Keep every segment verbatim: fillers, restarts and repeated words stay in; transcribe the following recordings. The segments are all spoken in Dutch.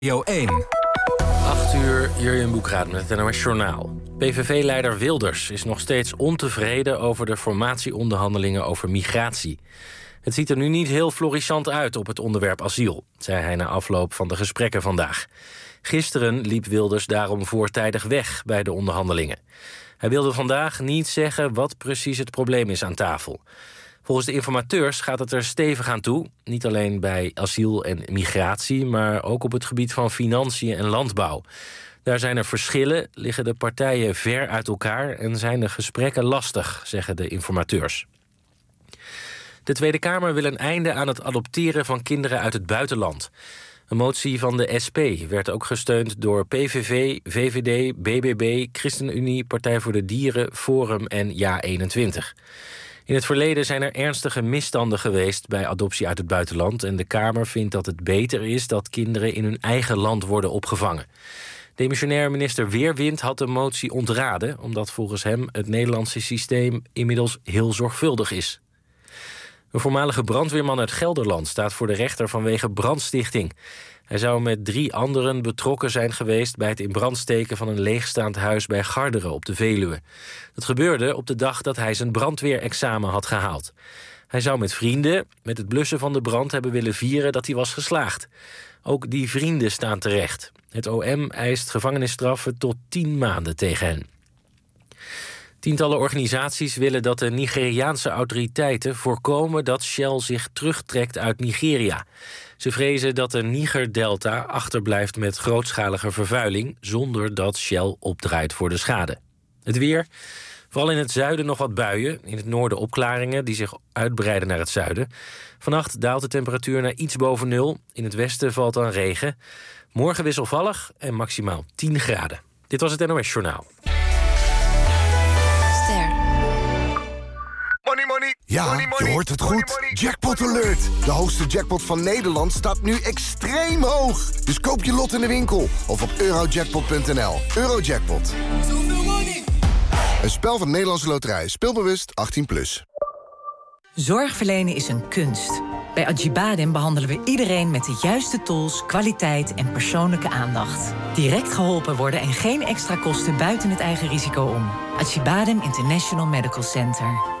Radio één. acht uur, Jurjen Boekraad met het N O S Journaal. P V V-leider Wilders is nog steeds ontevreden over de formatieonderhandelingen over migratie. Het ziet er nu niet heel florissant uit op het onderwerp asiel, zei hij na afloop van de gesprekken vandaag. Gisteren liep Wilders daarom voortijdig weg bij de onderhandelingen. Hij wilde vandaag niet zeggen wat precies het probleem is aan tafel. Volgens de informateurs gaat het er stevig aan toe. Niet alleen bij asiel en migratie, maar ook op het gebied van financiën en landbouw. Daar zijn er verschillen, liggen de partijen ver uit elkaar en zijn de gesprekken lastig, zeggen de informateurs. De Tweede Kamer wil een einde aan het adopteren van kinderen uit het buitenland. Een motie van de S P werd ook gesteund door P V V, V V D, B B B, ChristenUnie, Partij voor de Dieren, Forum en Ja eenentwintig. In het verleden zijn er ernstige misstanden geweest bij adoptie uit het buitenland en de Kamer vindt dat het beter is dat kinderen in hun eigen land worden opgevangen. Demissionair minister Weerwind had de motie ontraden, omdat volgens hem het Nederlandse systeem inmiddels heel zorgvuldig is. Een voormalige brandweerman uit Gelderland staat voor de rechter vanwege brandstichting. Hij zou met drie anderen betrokken zijn geweest bij het in brand steken van een leegstaand huis bij Garderen op de Veluwe. Dat gebeurde op de dag dat hij zijn brandweerexamen had gehaald. Hij zou met vrienden met het blussen van de brand hebben willen vieren dat hij was geslaagd. Ook die vrienden staan terecht. Het O M eist gevangenisstraffen tot tien maanden tegen hen. Tientallen organisaties willen dat de Nigeriaanse autoriteiten voorkomen dat Shell zich terugtrekt uit Nigeria. Ze vrezen dat de Niger-delta achterblijft met grootschalige vervuiling zonder dat Shell opdraait voor de schade. Het weer. Vooral in het zuiden nog wat buien. In het noorden opklaringen die zich uitbreiden naar het zuiden. Vannacht daalt de temperatuur naar iets boven nul. In het westen valt dan regen. Morgen wisselvallig en maximaal tien graden. Dit was het N O S Journaal. Money, money. Ja, money, money. je hoort het Money, goed. money. Jackpot Alert. De hoogste jackpot van Nederland staat nu extreem hoog. Dus koop je lot in de winkel of op eurojackpot punt n l. Eurojackpot. Een spel van de Nederlandse Loterij. Speelbewust achttien plus. Zorg verlenen is een kunst. Bij Acibadem behandelen we iedereen met de juiste tools, kwaliteit en persoonlijke aandacht. Direct geholpen worden en geen extra kosten buiten het eigen risico om. Acibadem International Medical Center.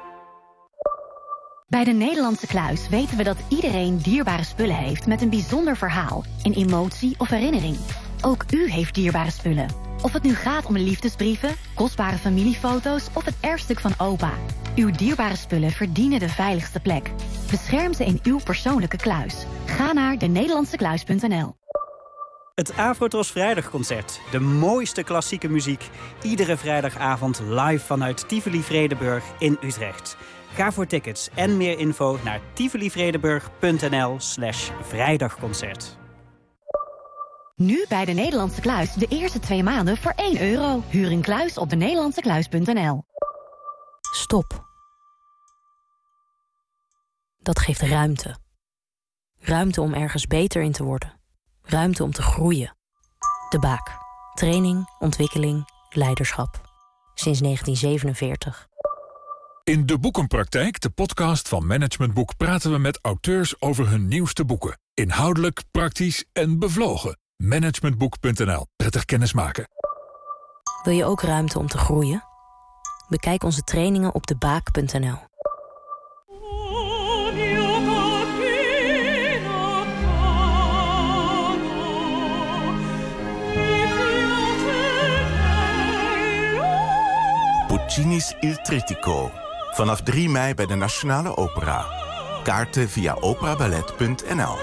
Bij de Nederlandse Kluis weten we dat iedereen dierbare spullen heeft met een bijzonder verhaal, een emotie of herinnering. Ook u heeft dierbare spullen. Of het nu gaat om liefdesbrieven, kostbare familiefoto's of het erfstuk van opa. Uw dierbare spullen verdienen de veiligste plek. Bescherm ze in uw persoonlijke kluis. Ga naar de nederlandse kluis punt n l. Het Afrotros Vrijdagconcert. De mooiste klassieke muziek. Iedere vrijdagavond live vanuit Tivoli Vredenburg in Utrecht. Ga voor tickets en meer info naar tivolivredenburg punt n l slash vrijdagconcert. Nu bij de Nederlandse Kluis de eerste twee maanden voor één euro. Huur een kluis op de nederlandse kluis punt n l. Stop. Dat geeft ruimte. Ruimte om ergens beter in te worden. Ruimte om te groeien. De Baak. Training, ontwikkeling, leiderschap. Sinds negentien zevenenveertig. In De Boekenpraktijk, de podcast van Management Boek, praten we met auteurs over hun nieuwste boeken. Inhoudelijk, praktisch en bevlogen. managementboek punt n l. Prettig kennismaken. Wil je ook ruimte om te groeien? Bekijk onze trainingen op de baak punt n l. Puccini's Il Trittico. Vanaf drie mei bij de Nationale Opera. Kaarten via operaballet punt n l.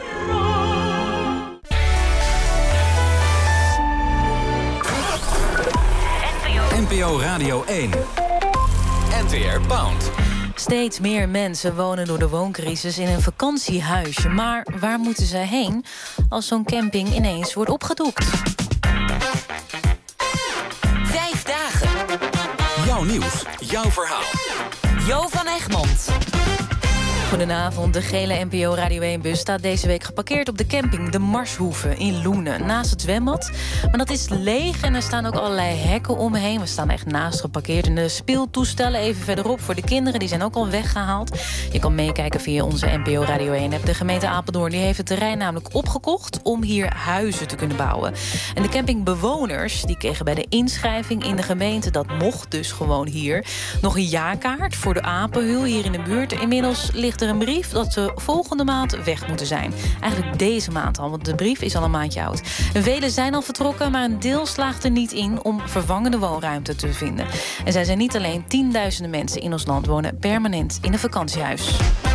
N P O Radio één. N T R Pound. Steeds meer mensen wonen door de wooncrisis in een vakantiehuisje. Maar waar moeten ze heen als zo'n camping ineens wordt opgedoekt? Vijf dagen. Jouw nieuws, jouw verhaal. Jo van Egmond. Goedenavond. De gele N P O Radio één-bus staat deze week geparkeerd op de camping De Marshoeve in Loenen, naast het zwembad. Maar dat is leeg en er staan ook allerlei hekken omheen. We staan echt naast geparkeerd. En de speeltoestellen even verderop voor de kinderen, die zijn ook al weggehaald. Je kan meekijken via onze N P O Radio één-app. De gemeente Apeldoorn die heeft het terrein namelijk opgekocht om hier huizen te kunnen bouwen. En de campingbewoners die kregen bij de inschrijving in de gemeente, dat mocht dus gewoon hier, nog een jaarkaart voor de Apenhul hier in de buurt. Inmiddels ligt er een brief dat ze volgende maand weg moeten zijn. Eigenlijk deze maand al, want de brief is al een maandje oud. En velen zijn al vertrokken, maar een deel slaagt er niet in om vervangende woonruimte te vinden. En zij zijn niet alleen. Tienduizenden mensen in ons land wonen permanent in een vakantiehuis.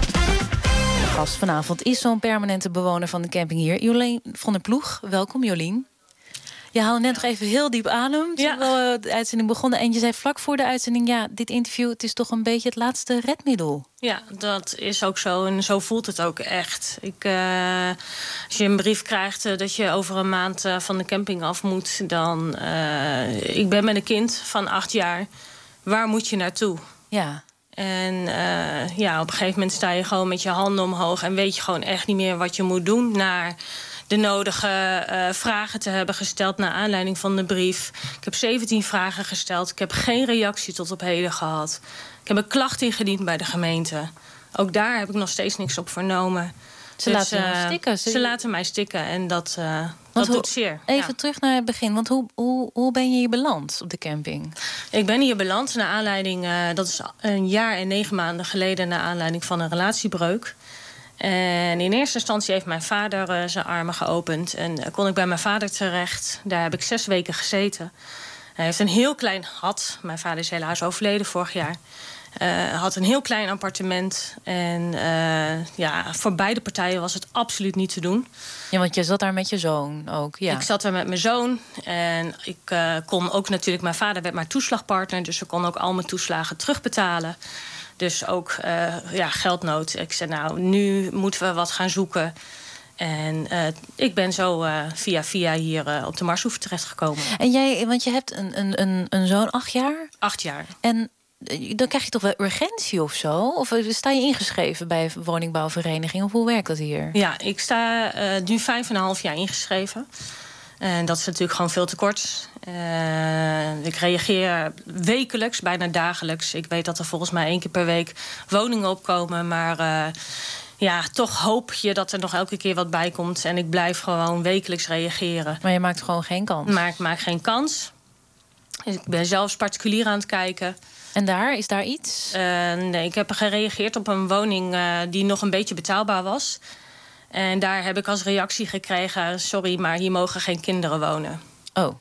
De gast vanavond is zo'n permanente bewoner van de camping hier. Jolien van der Ploeg, welkom Jolien. Je haalde net nog even heel diep adem toen we de uitzending begonnen. En je zei vlak voor de uitzending, ja, dit interview, het is toch een beetje het laatste redmiddel. Ja, dat is ook zo. En zo voelt het ook echt. Ik, uh, als je een brief krijgt uh, dat je over een maand uh, van de camping af moet, dan... Uh, ik ben met een kind van acht jaar. Waar moet je naartoe? Ja. En uh, ja, op een gegeven moment sta je gewoon met je handen omhoog en weet je gewoon echt niet meer wat je moet doen naar de nodige uh, vragen te hebben gesteld naar aanleiding van de brief. Ik heb zeventien vragen gesteld. Ik heb geen reactie tot op heden gehad. Ik heb een klacht ingediend bij de gemeente. Ook daar heb ik nog steeds niks op vernomen. Ze dus, laten uh, mij stikken. Ze... ze laten mij stikken en dat, uh, dat hoe, doet zeer. Even ja. terug naar het begin. Want hoe, hoe, hoe ben je hier beland op de camping? Ik ben hier beland naar aanleiding... Uh, dat is een jaar en negen maanden geleden naar aanleiding van een relatiebreuk. En in eerste instantie heeft mijn vader uh, zijn armen geopend. En uh, kon ik bij mijn vader terecht. Daar heb ik zes weken gezeten. Hij heeft een heel klein... had, mijn vader is helaas overleden vorig jaar. Uh, had een heel klein appartement. En uh, ja, voor beide partijen was het absoluut niet te doen. Ja, want je zat daar met je zoon ook. Ja. Ik zat daar met mijn zoon. En ik uh, kon ook natuurlijk... Mijn vader werd mijn toeslagpartner. Dus ik kon ook al mijn toeslagen terugbetalen. Dus ook uh, ja, geldnood. Ik zei, nou, nu moeten we wat gaan zoeken. En uh, ik ben zo uh, via via hier uh, op de Marshoeve terechtgekomen. En jij, want je hebt een, een, een, een zoon acht jaar? Acht jaar. En dan krijg je toch wel urgentie of zo? Of sta je ingeschreven bij een woningbouwvereniging? Of hoe werkt dat hier? Ja, ik sta uh, nu vijf en een half jaar ingeschreven. En dat is natuurlijk gewoon veel te kort. Uh, ik reageer wekelijks, bijna dagelijks. Ik weet dat er volgens mij één keer per week woningen opkomen. Maar uh, ja, toch hoop je dat er nog elke keer wat bij komt. En ik blijf gewoon wekelijks reageren. Maar je maakt gewoon geen kans? Maar ik maak geen kans. Ik ben zelfs particulier aan het kijken. En daar, is daar iets? Uh, nee, ik heb gereageerd op een woning uh, die nog een beetje betaalbaar was. En daar heb ik als reactie gekregen... sorry, maar hier mogen geen kinderen wonen. Oh.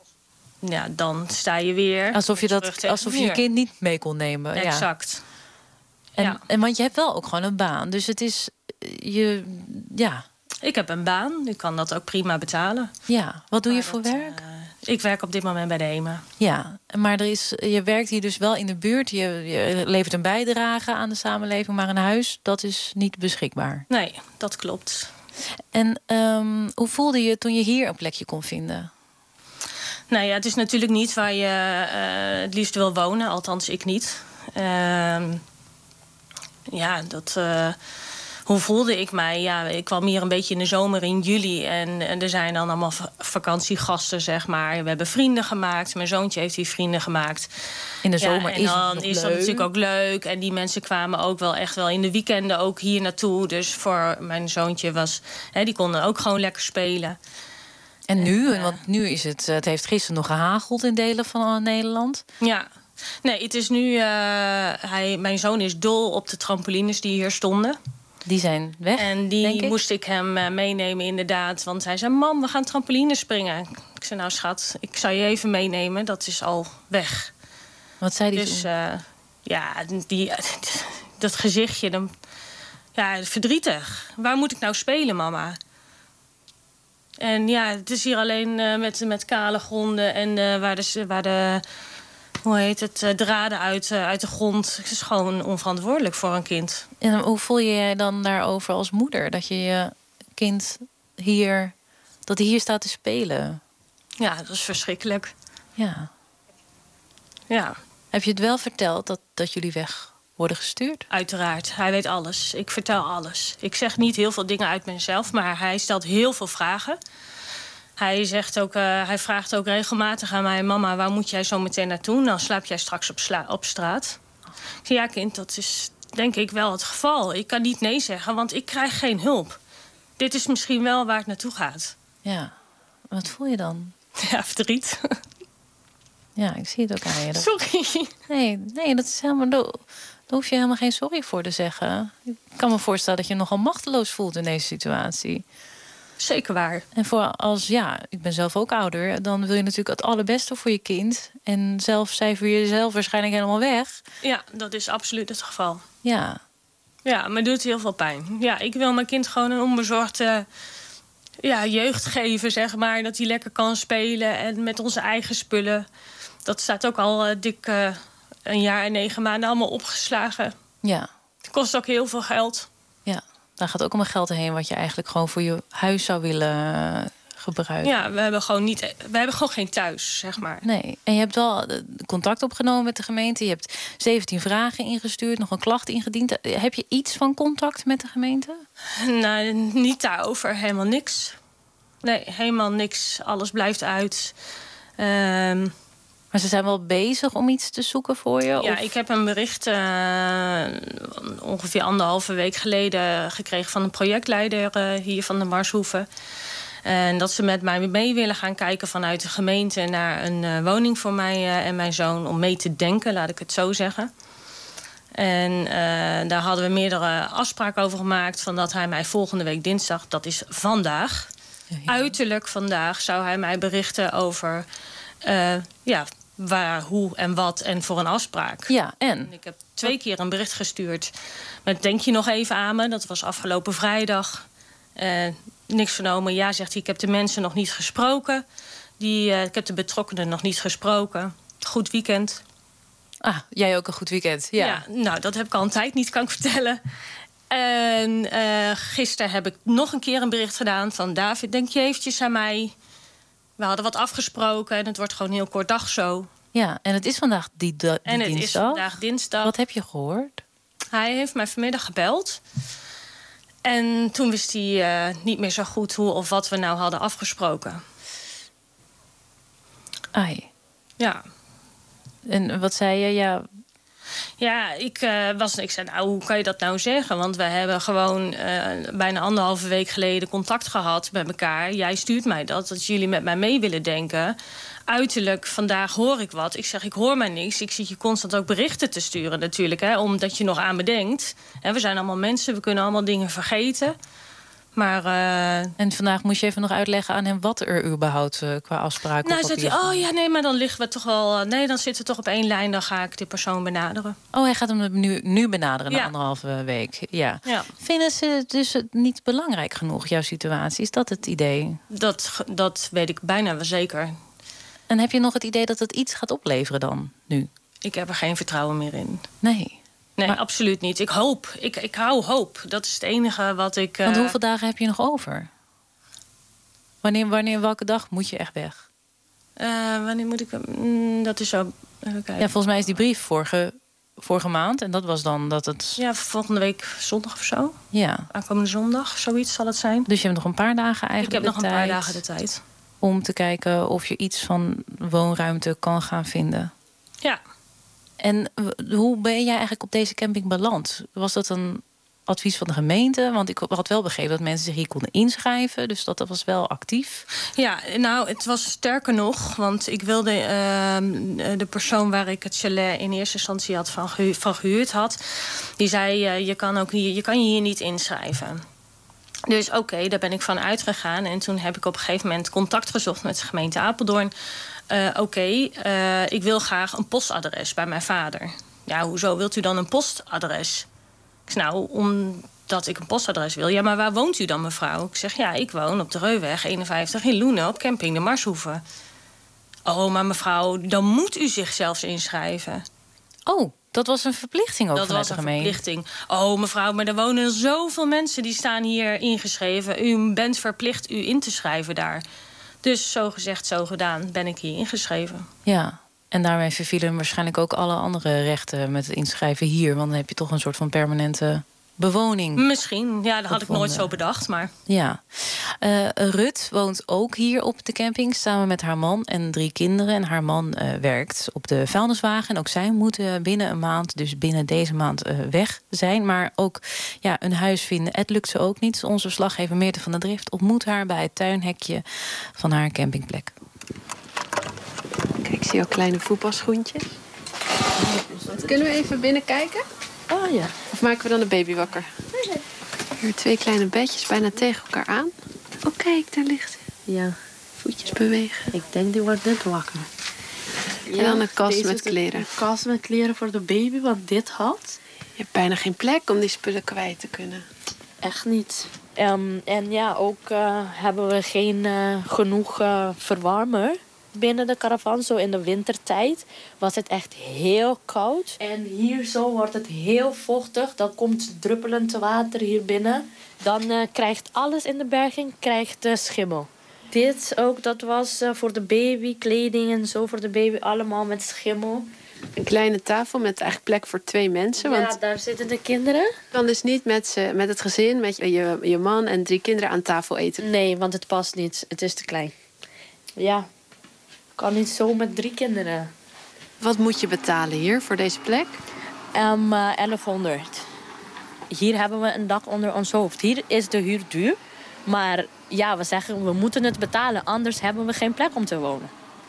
Ja, dan sta je weer... Alsof je, dat, alsof je je kind niet mee kon nemen. Exact. Ja. En, ja. en want je hebt wel ook gewoon een baan. Dus het is... Je, ja. Ik heb een baan. Ik kan dat ook prima betalen. Ja. Wat doe maar je voor dat, werk? Uh, ik werk op dit moment bij de H E M A. Ja, maar er is, je werkt hier dus wel in de buurt. Je, je levert een bijdrage aan de samenleving. Maar een huis, dat is niet beschikbaar. Nee, dat klopt. En um, hoe voelde je toen je hier een plekje kon vinden? Nou ja, het is natuurlijk niet waar je uh, het liefst wil wonen. Althans, ik niet. Uh, ja, dat... Uh, hoe voelde ik mij? Ja, ik kwam hier een beetje in de zomer in juli. En, en er zijn dan allemaal vakantiegasten, zeg maar. We hebben vrienden gemaakt. Mijn zoontje heeft hier vrienden gemaakt. In de zomer ja, is het dan nog is leuk. dat natuurlijk ook leuk. En die mensen kwamen ook wel echt wel in de weekenden ook hier naartoe. Dus voor mijn zoontje was... Hè, die konden ook gewoon lekker spelen. En nu? En, want nu is het... Het heeft gisteren nog gehageld in delen van Nederland. Ja. Nee, het is nu... Uh, hij, mijn zoon is dol op de trampolines die hier stonden. Die zijn weg, En die denk ik. moest ik hem uh, meenemen, inderdaad. Want hij zei, mam, we gaan trampolines springen. Ik zei, nou schat, ik zou je even meenemen. Dat is al weg. Wat zei die dus, toen? Uh, ja, die, dat gezichtje, dan, ja, verdrietig. Waar moet ik nou spelen, mama? En ja, het is hier alleen uh, met, met kale gronden en uh, waar de... Waar de hoe heet het, uh, draden uit, uh, uit de grond. Het is gewoon onverantwoordelijk voor een kind. En hoe voel je je dan daarover als moeder? Dat je je kind hier, dat hij hier staat te spelen? Ja, dat is verschrikkelijk. Ja. Ja. Heb je het wel verteld dat, dat jullie weg worden gestuurd? Uiteraard, hij weet alles. Ik vertel alles. Ik zeg niet heel veel dingen uit mezelf, maar hij stelt heel veel vragen. Hij, zegt ook, uh, hij vraagt ook regelmatig aan mij... mama, waar moet jij zo meteen naartoe? Dan slaap jij straks op, sla- op straat. Ik zeg, ja kind, dat is denk ik wel het geval. Ik kan niet nee zeggen, want ik krijg geen hulp. Dit is misschien wel waar het naartoe gaat. Ja, wat voel je dan? Ja, verdriet. Ja, ik zie het ook aan je. Dat... Sorry. Nee, nee, dat is helemaal... Daar hoef je helemaal geen sorry voor te zeggen. Ik kan me voorstellen dat je je nogal machteloos voelt in deze situatie. Zeker waar. En voor als, ja, ik ben zelf ook ouder... dan wil je natuurlijk het allerbeste voor je kind. En zelf cijfer je jezelf waarschijnlijk helemaal weg. Ja, dat is absoluut het geval. Ja. Ja, maar het doet heel veel pijn. Ja, ik wil mijn kind gewoon een onbezorgde ja, jeugd geven, zeg maar. Dat hij lekker kan spelen en met onze eigen spullen. Dat staat ook al uh, dik uh, een jaar en negen maanden allemaal opgeslagen. Ja. Het kost ook heel veel geld. Ja, daar gaat ook allemaal geld heen... wat je eigenlijk gewoon voor je huis zou willen gebruiken. Ja, we hebben gewoon, niet, we hebben gewoon geen thuis, zeg maar. Nee, en je hebt wel contact opgenomen met de gemeente. Je hebt zeventien vragen ingestuurd, nog een klacht ingediend. Heb je iets van contact met de gemeente? Nou, niet daarover, helemaal niks. Nee, helemaal niks. Alles blijft uit. Um, Maar ze zijn wel bezig om iets te zoeken voor je? Ja, of? ik heb een bericht uh, ongeveer anderhalve week geleden gekregen... van een projectleider uh, hier van de Marshoeve. En dat ze met mij mee willen gaan kijken vanuit de gemeente... naar een uh, woning voor mij uh, en mijn zoon om mee te denken, laat ik het zo zeggen. En uh, daar hadden we meerdere afspraken over gemaakt... van dat hij mij volgende week dinsdag, dat is vandaag... Ja, ja. uiterlijk vandaag zou hij mij berichten over... Uh, ja, waar, hoe en wat en voor een afspraak. Ja, en? Ik heb twee keer een bericht gestuurd met denk je nog even aan me. Dat was afgelopen vrijdag. Uh, niks vernomen. Ja, zegt hij, ik heb de mensen nog niet gesproken. Die, uh, ik heb de betrokkenen nog niet gesproken. Goed weekend. Ah, jij ook een goed weekend. Ja, ja nou, dat heb ik al een tijd niet, kan ik vertellen. En uh, gisteren heb ik nog een keer een bericht gedaan van... David, denk je eventjes aan mij... We hadden wat afgesproken en het wordt gewoon een heel kort dag zo. Ja, en het is vandaag die, die en het dinsdag. is vandaag dinsdag. Wat heb je gehoord? Hij heeft mij vanmiddag gebeld. En toen wist hij uh, niet meer zo goed hoe of wat we nou hadden afgesproken. Ai. Ja. En wat zei je? Ja... Ja, ik, uh, was, ik zei, nou, hoe kan je dat nou zeggen? Want we hebben gewoon uh, bijna anderhalve week geleden contact gehad met elkaar. Jij stuurt mij dat, dat jullie met mij mee willen denken. Uiterlijk, vandaag hoor ik wat. Ik zeg, ik hoor maar niks. Ik zie je constant ook berichten te sturen natuurlijk, hè, omdat je nog aan me denkt. En we zijn allemaal mensen, we kunnen allemaal dingen vergeten. Maar, uh... En vandaag moest je even nog uitleggen aan hem wat er überhaupt uh, qua afspraken nou, op papier zegt hij, oh ja, nee, maar dan liggen we toch wel... Nee, dan zitten we toch op één lijn, dan ga ik die persoon benaderen. Oh, hij gaat hem nu, nu benaderen, ja. na anderhalve week. Ja. Ja. Vinden ze dus het niet belangrijk genoeg, jouw situatie? Is dat het idee? Dat, dat weet ik bijna wel zeker. En heb je nog het idee dat het iets gaat opleveren dan, nu? Ik heb er geen vertrouwen meer in. Nee. Nee, maar... absoluut niet. Ik hoop. Ik, ik hou hoop. Dat is het enige wat ik... Uh... Want hoeveel dagen heb je nog over? Wanneer, wanneer, welke dag moet je echt weg? Uh, wanneer moet ik... Mm, dat is zo... Even kijken. Ja, volgens mij is die brief vorige, vorige maand. En dat was dan dat het... Ja, volgende week zondag of zo. Ja. Aankomende zondag, zoiets zal het zijn. Dus je hebt nog een paar dagen eigenlijk Ik heb nog een tijd paar dagen de tijd. Om te kijken of je iets van woonruimte kan gaan vinden. Ja. En hoe ben jij eigenlijk op deze camping beland? Was dat een advies van de gemeente? Want ik had wel begrepen dat mensen zich hier konden inschrijven. Dus dat, dat was wel actief. Ja, nou, het was sterker nog. Want ik wilde uh, de persoon waar ik het chalet in eerste instantie had van, gehu- van gehuurd had. Die zei, uh, je, kan ook hier, je kan je hier niet inschrijven. Dus oké, okay, daar ben ik van uitgegaan. En toen heb ik op een gegeven moment contact gezocht met de gemeente Apeldoorn. Uh, Oké, okay, uh, ik wil graag een postadres bij mijn vader. Ja, hoezo wilt u dan een postadres? Ik zeg, nou, omdat ik een postadres wil. Ja, maar waar woont u dan, mevrouw? Ik zeg, ja, ik woon op de Reuweg eenenvijftig in Loenen, op camping de Marshoeve. Oh, maar mevrouw, dan moet u zich zelfs inschrijven. Oh, dat was een verplichting ook dat vanuit was de een gemeente? verplichting. Oh, mevrouw, maar er wonen zoveel mensen die staan hier ingeschreven. U bent verplicht u in te schrijven daar. Dus zo gezegd, zo gedaan, ben ik hier ingeschreven. Ja, En daarmee vervielen waarschijnlijk ook alle andere rechten met het inschrijven hier. Want dan heb je toch een soort van permanente bewoning. Misschien, ja, dat had ik nooit gevonden. zo bedacht. Maar Ja. Uh, Rut woont ook hier op de camping samen met haar man en drie kinderen. En haar man uh, werkt op de vuilniswagen. En ook zij moeten binnen een maand, dus binnen deze maand, uh, weg zijn. Maar ook ja, een huis vinden, het lukt ze ook niet. Onze verslaggever Meerte van der Drift ontmoet haar bij het tuinhekje van haar campingplek. Kijk, ik zie ook kleine voetbalschoentjes. Kunnen we even binnen kijken? Oh ja. Of maken we dan de baby wakker? Hier twee kleine bedjes bijna tegen elkaar aan. Oh, kijk, daar ligt ze. Ja. Voetjes bewegen. Ik denk die wordt net wakker. Ja, en dan een kast met kleren. Een kast met kleren voor de baby, want dit had. Je hebt bijna geen plek om die spullen kwijt te kunnen. Echt niet. Um, en ja, ook uh, hebben we geen uh, genoeg uh, verwarmer binnen de caravan. Zo in de wintertijd was het echt heel koud. En hier zo wordt het heel vochtig. Dan komt druppelend water hier binnen. Dan uh, krijgt alles in de berging krijgt, uh, schimmel. Dit ook, dat was uh, voor de baby, kleding en zo voor de baby. Allemaal met schimmel. Een kleine tafel met eigenlijk plek voor twee mensen. Ja, want daar zitten de kinderen. Dan dus niet met, ze, met het gezin, met je, je man en drie kinderen aan tafel eten. Nee, want het past niet. Het is te klein. Ja, kan niet zo met drie kinderen. Wat moet je betalen hier voor deze plek? Um, uh, elfhonderd. Hier hebben we een dak onder ons hoofd. Hier is de huur duur. Maar ja, we zeggen we moeten het betalen. Anders hebben we geen plek om te wonen.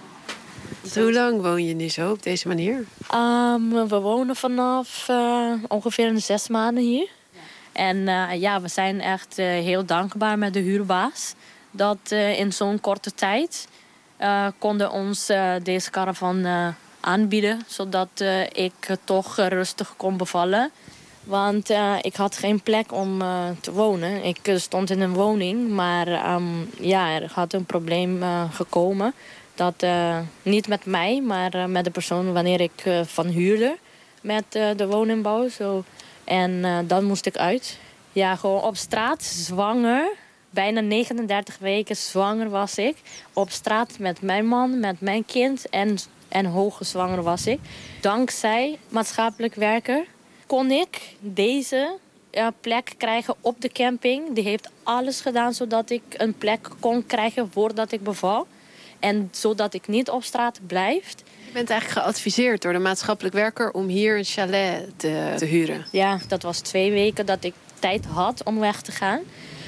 Dus hoe lang woon je nu zo op deze manier? Um, we wonen vanaf uh, ongeveer een zes maanden hier. Ja. En uh, ja, we zijn echt uh, heel dankbaar met de huurbaas. Dat uh, in zo'n korte tijd uh, konden ons uh, deze caravan uh, aanbieden. Zodat uh, ik uh, toch uh, rustig kon bevallen. Want uh, ik had geen plek om uh, te wonen. Ik uh, stond in een woning, maar um, ja, er had een probleem uh, gekomen. Dat uh, niet met mij, maar uh, met de persoon wanneer ik uh, van huurde met uh, de woningbouw. Zo. En uh, dan moest ik uit. Ja, gewoon op straat, zwanger. Bijna negenendertig weken zwanger was ik. Op straat met mijn man, met mijn kind en, en hoogzwanger was ik. Dankzij maatschappelijk werker kon ik deze uh, plek krijgen op de camping. Die heeft alles gedaan zodat ik een plek kon krijgen voordat ik beval. En zodat ik niet op straat blijf. Je bent eigenlijk geadviseerd door de maatschappelijk werker om hier een chalet te, te huren. Ja, dat was twee weken dat ik tijd had om weg te gaan.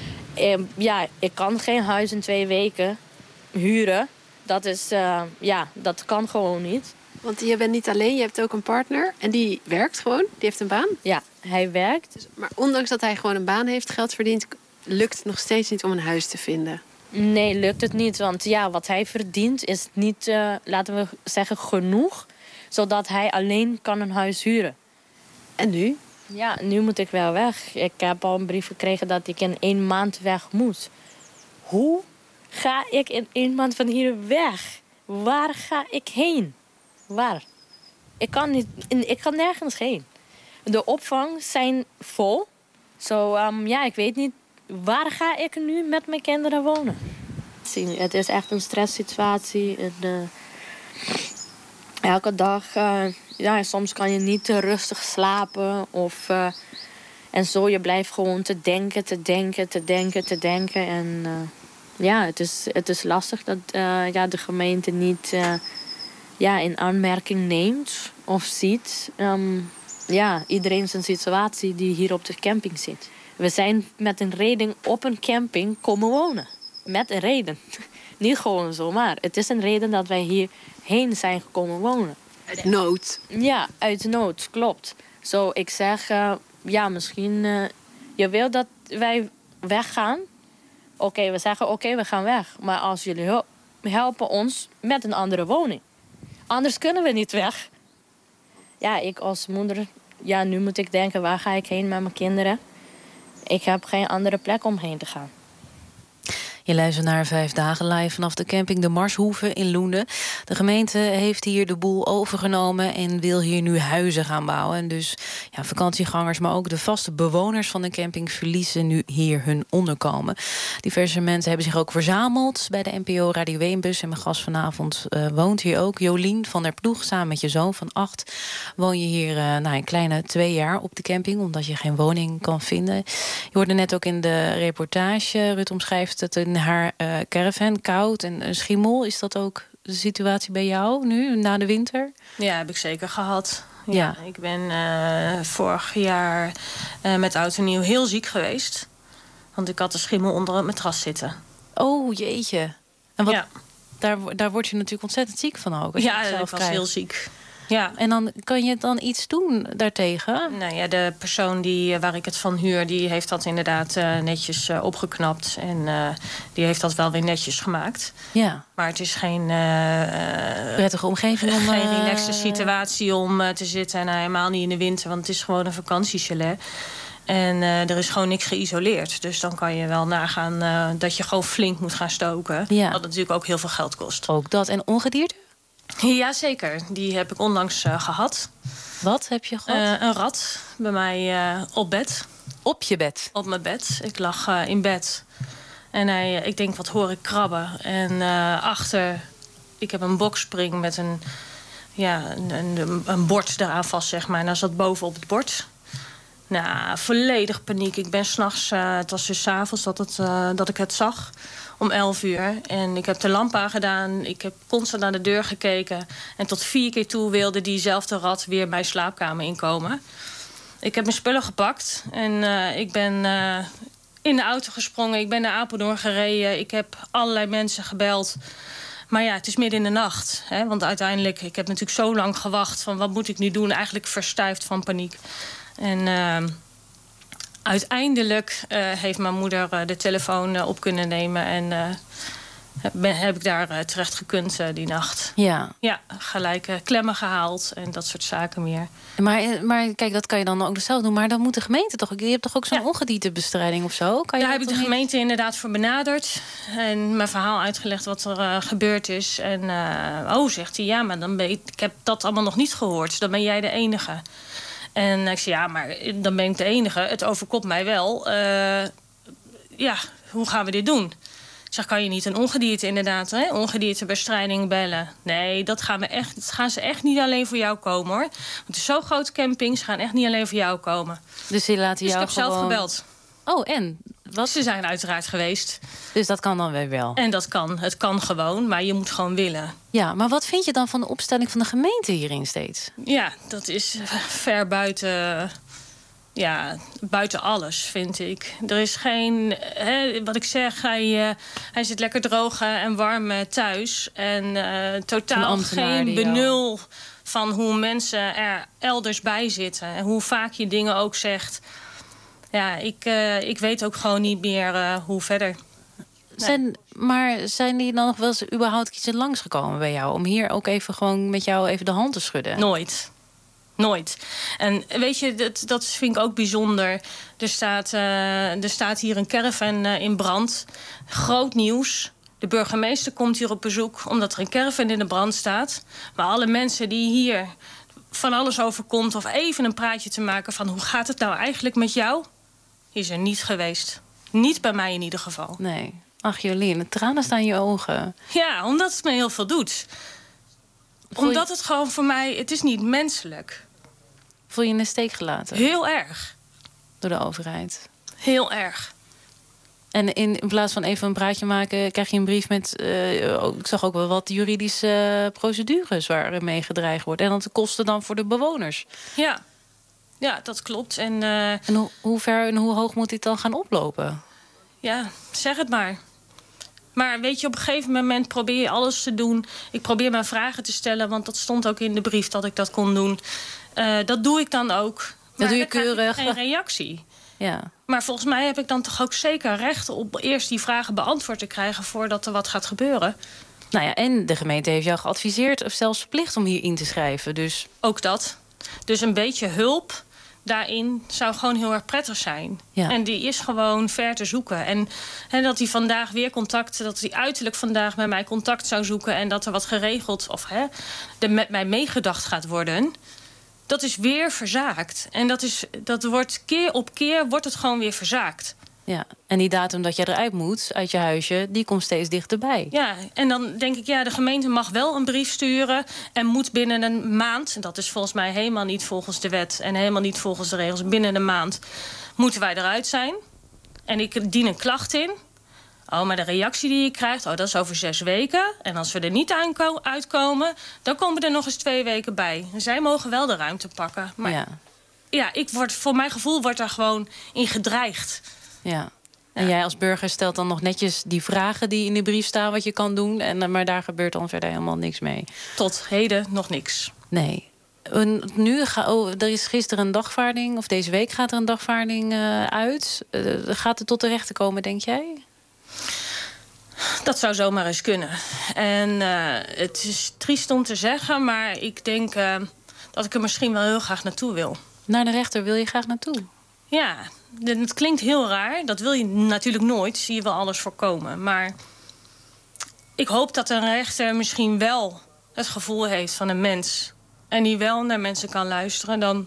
En ja, ik kan geen huis in twee weken huren. Dat is, uh, ja, dat kan gewoon niet. Want je bent niet alleen, je hebt ook een partner. En die werkt gewoon, die heeft een baan. Ja, hij werkt. Dus, maar ondanks dat hij gewoon een baan heeft, geld verdient, lukt het nog steeds niet om een huis te vinden. Nee, lukt het niet. Want ja, wat hij verdient is niet, uh, laten we zeggen, genoeg. Zodat hij alleen kan een huis huren. En nu? Ja, nu moet ik wel weg. Ik heb al een brief gekregen dat ik in één maand weg moet. Hoe ga ik in één maand van hier weg? Waar ga ik heen? Waar? Ik kan, niet, ik kan nergens heen. De opvang zijn vol. Zo, so, um, ja, ik weet niet. Waar ga ik nu met mijn kinderen wonen? Het is echt een stresssituatie. En, uh, elke dag, uh, ja, soms kan je niet te rustig slapen. Of, uh, en zo, je blijft gewoon te denken, te denken, te denken, te denken. En uh, ja, het is, het is lastig dat uh, ja, de gemeente niet uh, ja, in aanmerking neemt of ziet. Um, ja, iedereen zijn situatie die hier op de camping zit. We zijn met een reden op een camping komen wonen. Met een reden. Niet gewoon zomaar. Het is een reden dat wij hierheen zijn gekomen wonen. Uit nood? Ja, uit nood, klopt. Zo, ik zeg, uh, ja, misschien... Uh, je wil dat wij weggaan. Oké, okay, we zeggen, oké, okay, we gaan weg. Maar als jullie hel- helpen ons met een andere woning. Anders kunnen we niet weg. Ja, ik als moeder... Ja, nu moet ik denken, waar ga ik heen met mijn kinderen? Ik heb geen andere plek om heen te gaan. Je luistert naar Vijf Dagen live vanaf de camping De Marshoeve in Loenen. De gemeente heeft hier de boel overgenomen en wil hier nu huizen gaan bouwen. En dus ja, vakantiegangers, maar ook de vaste bewoners van de camping verliezen nu hier hun onderkomen. Diverse mensen hebben zich ook verzameld bij de N P O Radio één-bus. En mijn gast vanavond uh, woont hier ook. Jolien van der Ploeg, samen met je zoon van acht. Woon je hier uh, nou, een kleine twee jaar op de camping, omdat je geen woning kan vinden. Je hoorde net ook in de reportage, Rut omschrijft het in haar uh, caravan, koud en een schimmel. Is dat ook de situatie bij jou nu, na de winter? Ja, heb ik zeker gehad. Ja, ja. Ik ben uh, vorig jaar uh, met oud en nieuw heel ziek geweest. Want ik had de schimmel onder het matras zitten. Oh, jeetje. En wat, ja. daar, daar word je natuurlijk ontzettend ziek van ook. Ja, ik was krijgt. heel ziek. Ja. En dan kan je dan iets doen daartegen? Nou ja, de persoon die, waar ik het van huur, die heeft dat inderdaad uh, netjes uh, opgeknapt. En uh, die heeft dat wel weer netjes gemaakt. Ja. Maar het is geen uh, prettige omgeving om... Geen uh, relaxte situatie om uh, te zitten. En uh, helemaal niet in de winter, want het is gewoon een vakantiechalet. En uh, er is gewoon niks geïsoleerd. Dus dan kan je wel nagaan uh, dat je gewoon flink moet gaan stoken. Ja. Wat natuurlijk ook heel veel geld kost. Ook dat. En ongedierte? Jazeker, die heb ik onlangs uh, gehad. Wat heb je gehad? Uh, een rat bij mij uh, op bed. Op je bed? Op mijn bed. Ik lag uh, in bed. En hij, ik denk, wat hoor ik krabben? En uh, achter, ik heb een boxspring met een, ja, een, een, een bord eraan vast, zeg maar. En hij zat boven op het bord. Nou, volledig paniek. Ik ben s'nachts, uh, het was dus 's avonds dat, het, uh, dat ik het zag, om elf uur. En ik heb de lamp aangedaan, ik heb constant naar de deur gekeken. En tot vier keer toe wilde diezelfde rat weer mijn slaapkamer inkomen. Ik heb mijn spullen gepakt en uh, ik ben uh, in de auto gesprongen. Ik ben naar Apeldoorn gereden. Ik heb allerlei mensen gebeld. Maar ja, het is midden in de nacht. Hè? Want uiteindelijk, ik heb natuurlijk zo lang gewacht van wat moet ik nu doen? Eigenlijk verstijfd van paniek. En uh, uiteindelijk uh, heeft mijn moeder uh, de telefoon uh, op kunnen nemen. En uh, ben, heb ik daar uh, terecht gekund uh, die nacht. Ja. Ja, gelijk uh, klemmen gehaald en dat soort zaken meer. Maar, maar kijk, dat kan je dan ook zelf doen. Maar dan moet de gemeente toch... Je hebt toch ook zo'n ja. ongediertebestrijding of zo? Kan je Daar heb ik de niet... gemeente inderdaad voor benaderd. En mijn verhaal uitgelegd wat er uh, gebeurd is. En uh, oh, zegt hij, ja, maar dan ben ik, ik heb dat allemaal nog niet gehoord. Dan ben jij de enige. En ik zei, ja, maar dan ben ik de enige. Het overkomt mij wel. Uh, ja, hoe gaan we dit doen? Ik zeg, kan je niet een ongedierte inderdaad, hè? Ongediertebestrijding bellen? Nee, dat gaan, we echt, dat gaan ze echt niet alleen voor jou komen, hoor. Want het is zo'n grote camping, ze gaan echt niet alleen voor jou komen. Dus die laten dus jou ik heb gewoon... zelf gebeld. Oh, en? Wat? Ze zijn uiteraard geweest. Dus dat kan dan weer wel? En dat kan. Het kan gewoon, maar je moet gewoon willen. Ja, maar wat vind je dan van de opstelling van de gemeente hierin steeds? Ja, dat is ver buiten... Ja, buiten alles, vind ik. Er is geen... Hè, wat ik zeg, hij, uh, hij zit lekker droog en warm thuis. En uh, totaal geen benul van hoe mensen er elders bij zitten. En hoe vaak je dingen ook zegt. Ja, ik, uh, ik weet ook gewoon niet meer uh, hoe verder. Nee. Zijn, maar zijn die dan nog wel eens überhaupt iets langsgekomen bij jou? Om hier ook even gewoon met jou even de hand te schudden? Nooit. Nooit. En weet je, dat, dat vind ik ook bijzonder. Er staat, uh, er staat hier een caravan uh, in brand. Groot nieuws. De burgemeester komt hier op bezoek omdat er een caravan in de brand staat. Maar alle mensen die hier van alles overkomt... of even een praatje te maken van hoe gaat het nou eigenlijk met jou... is er niet geweest. Niet bij mij in ieder geval. Nee. Ach, Jolien, de tranen staan in je ogen. Ja, omdat het me heel veel doet. Voel omdat je... het gewoon voor mij... Het is niet menselijk. Voel je in de steek gelaten? Heel erg. Door de overheid? Heel erg. En in, in plaats van even een praatje maken... krijg je een brief met... Uh, ik zag ook wel wat juridische procedures... waarmee gedreigd wordt. En dat de kosten dan voor de bewoners. Ja, ja dat klopt. En, uh, en hoe, hoe ver en hoe hoog moet dit dan gaan oplopen? Ja, zeg het maar. Maar weet je, op een gegeven moment probeer je alles te doen. Ik probeer mijn vragen te stellen, want dat stond ook in de brief dat ik dat kon doen. Uh, dat doe ik dan ook. Dat maar doe je dan keurig. krijg ik geen reactie. Ja. Maar volgens mij heb ik dan toch ook zeker recht op eerst die vragen beantwoord te krijgen voordat er wat gaat gebeuren. Nou ja, en de gemeente heeft jou geadviseerd of zelfs verplicht om hier in te schrijven. Dus... Ook dat. Dus een beetje hulp, daarin zou gewoon heel erg prettig zijn. Ja. En die is gewoon ver te zoeken. En, en dat hij vandaag weer contact... dat hij uiterlijk vandaag met mij contact zou zoeken... en dat er wat geregeld of hè, er met mij meegedacht gaat worden... dat is weer verzaakt. En dat, is, dat wordt keer op keer wordt het gewoon weer verzaakt. Ja, en die datum dat je eruit moet, uit je huisje... die komt steeds dichterbij. Ja, en dan denk ik, ja, de gemeente mag wel een brief sturen... en moet binnen een maand, dat is volgens mij helemaal niet volgens de wet... en helemaal niet volgens de regels, binnen een maand moeten wij eruit zijn. En ik dien een klacht in. Oh, maar de reactie die je krijgt, oh, dat is over zes weken. En als we er niet aanko- uitkomen, dan komen er nog eens twee weken bij. Zij mogen wel de ruimte pakken. Maar ja, ja ik word, voor mijn gevoel wordt daar gewoon in gedreigd. Ja. En jij als burger stelt dan nog netjes die vragen die in de brief staan... wat je kan doen, en, maar daar gebeurt dan verder helemaal niks mee. Tot heden nog niks. Nee. Nu ga, oh, er is gisteren een dagvaarding, of deze week gaat er een dagvaarding uh, uit. Uh, gaat het tot de rechter komen, denk jij? Dat zou zomaar eens kunnen. En uh, het is triest om te zeggen, maar ik denk uh, dat ik er misschien wel heel graag naartoe wil. Naar de rechter wil je graag naartoe? Ja, het klinkt heel raar. Dat wil je natuurlijk nooit. Zie je wel alles voorkomen. Maar ik hoop dat een rechter misschien wel het gevoel heeft van een mens. En die wel naar mensen kan luisteren. Dan...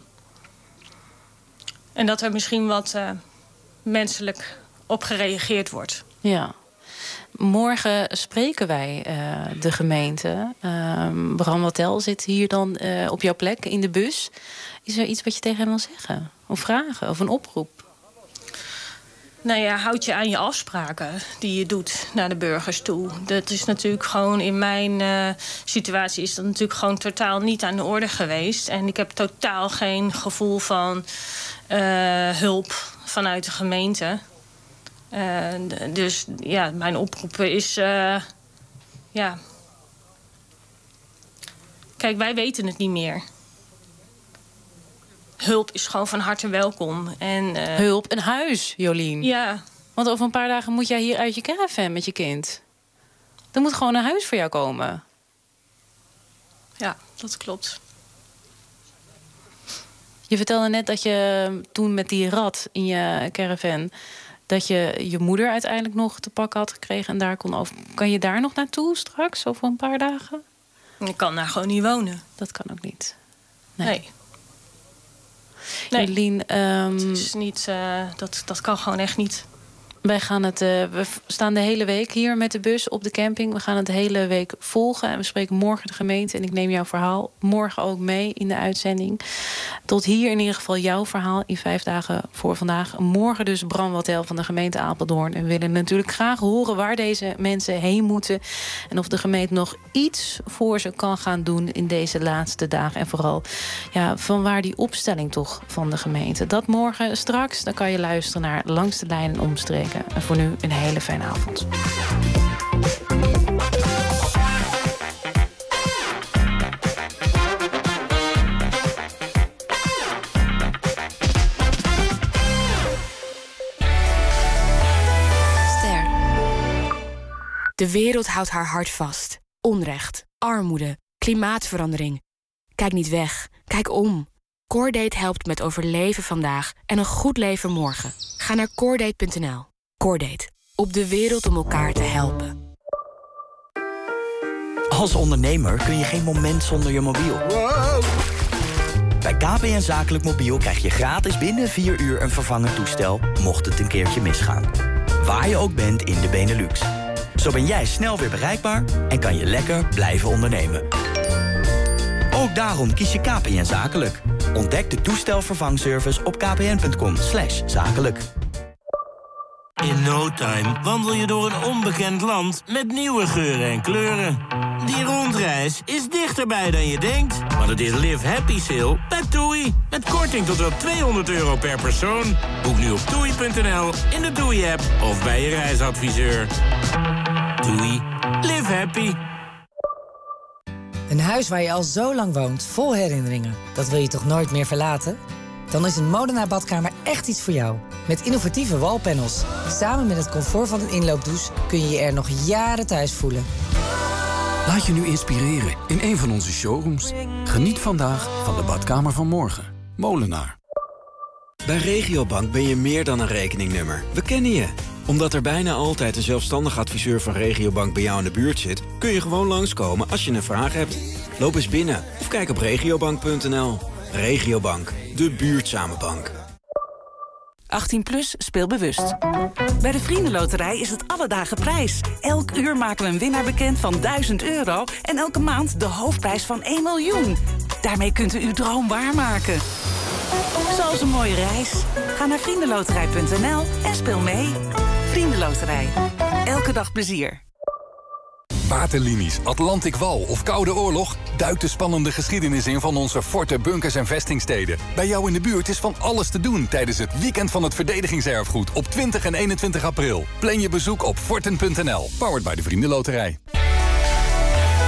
En dat er misschien wat uh, menselijk op gereageerd wordt. Ja. Morgen spreken wij uh, de gemeente. Uh, Bram Wattel zit hier dan uh, op jouw plek in de bus. Is er iets wat je tegen hem wil zeggen? Of vragen? Of een oproep? Nou ja, houd je aan je afspraken die je doet naar de burgers toe. Dat is natuurlijk gewoon in mijn uh, situatie is dat natuurlijk gewoon totaal niet aan de orde geweest. En ik heb totaal geen gevoel van uh, hulp vanuit de gemeente. Uh, dus ja, mijn oproep is... Uh, ja. Kijk, wij weten het niet meer. Hulp is gewoon van harte welkom. En, uh, Hulp, een huis, Jolien. Ja. Want over een paar dagen moet jij hier uit je caravan met je kind. Er moet gewoon een huis voor jou komen. Ja, dat klopt. Je vertelde net dat je toen met die rat in je caravan... dat je je moeder uiteindelijk nog te pakken had gekregen... en daar kon over. Kan je daar nog naartoe straks, over een paar dagen? Ik kan daar gewoon niet wonen. Dat kan ook niet. Nee. Nee. Nee. Jolien, um, het is niet, uh, dat, dat kan gewoon echt niet. Wij gaan het, uh, we staan de hele week hier met de bus op de camping. We gaan het de hele week volgen. En we spreken morgen de gemeente. En ik neem jouw verhaal morgen ook mee in de uitzending. Tot hier in ieder geval jouw verhaal in vijf dagen voor vandaag. Morgen dus Bram Wattel van de gemeente Apeldoorn. En we willen natuurlijk graag horen waar deze mensen heen moeten. En of de gemeente nog iets voor ze kan gaan doen in deze laatste dagen. En vooral ja, van waar die opstelling toch van de gemeente. Dat morgen straks. Dan kan je luisteren naar Langs de Lijn en Omstreken. En voor nu een hele fijne avond. Ster. De wereld houdt haar hart vast. Onrecht, armoede, klimaatverandering. Kijk niet weg, kijk om. Coordate helpt met overleven vandaag en een goed leven morgen. Ga naar coordate punt n l. Coordate. Op de wereld om elkaar te helpen. Als ondernemer kun je geen moment zonder je mobiel. Wow. Bij K P N Zakelijk Mobiel krijg je gratis binnen vier uur een vervangend toestel... mocht het een keertje misgaan. Waar je ook bent in de Benelux. Zo ben jij snel weer bereikbaar en kan je lekker blijven ondernemen. Ook daarom kies je K P N Zakelijk. Ontdek de toestelvervangservice op kpn punt com slash zakelijk. In no time wandel je door een onbekend land met nieuwe geuren en kleuren. Die rondreis is dichterbij dan je denkt. Want het is Live Happy Sale bij TUI. Met korting tot wel tweehonderd euro per persoon. Boek nu op toei punt n l, in de TUI-app of bij je reisadviseur. TUI. Live happy. Een huis waar je al zo lang woont, vol herinneringen. Dat wil je toch nooit meer verlaten? Dan is een Molenaar badkamer echt iets voor jou. Met innovatieve wallpanels. Samen met het comfort van een inloopdouche kun je je er nog jaren thuis voelen. Laat je nu inspireren in een van onze showrooms. Geniet vandaag van de badkamer van morgen. Molenaar. Bij Regiobank ben je meer dan een rekeningnummer. We kennen je. Omdat er bijna altijd een zelfstandig adviseur van Regiobank bij jou in de buurt zit, kun je gewoon langskomen als je een vraag hebt. Loop eens binnen of kijk op regiobank punt n l. Regiobank, de buurtzame bank. achttien plus, speel bewust. Bij de Vriendenloterij is het alle dagen prijs. Elk uur maken we een winnaar bekend van duizend euro... en elke maand de hoofdprijs van één miljoen. Daarmee kunt u uw droom waarmaken. Zoals een mooie reis. Ga naar vriendenloterij punt n l en speel mee. Vriendenloterij. Elke dag plezier. Waterlinies, Atlantic Wal of Koude Oorlog? Duik de spannende geschiedenis in van onze forten, bunkers en vestingsteden. Bij jou in de buurt is van alles te doen tijdens het Weekend van het Verdedigingserfgoed op twintig en eenentwintig april. Plan je bezoek op forten punt n l. Powered by de Vriendenloterij.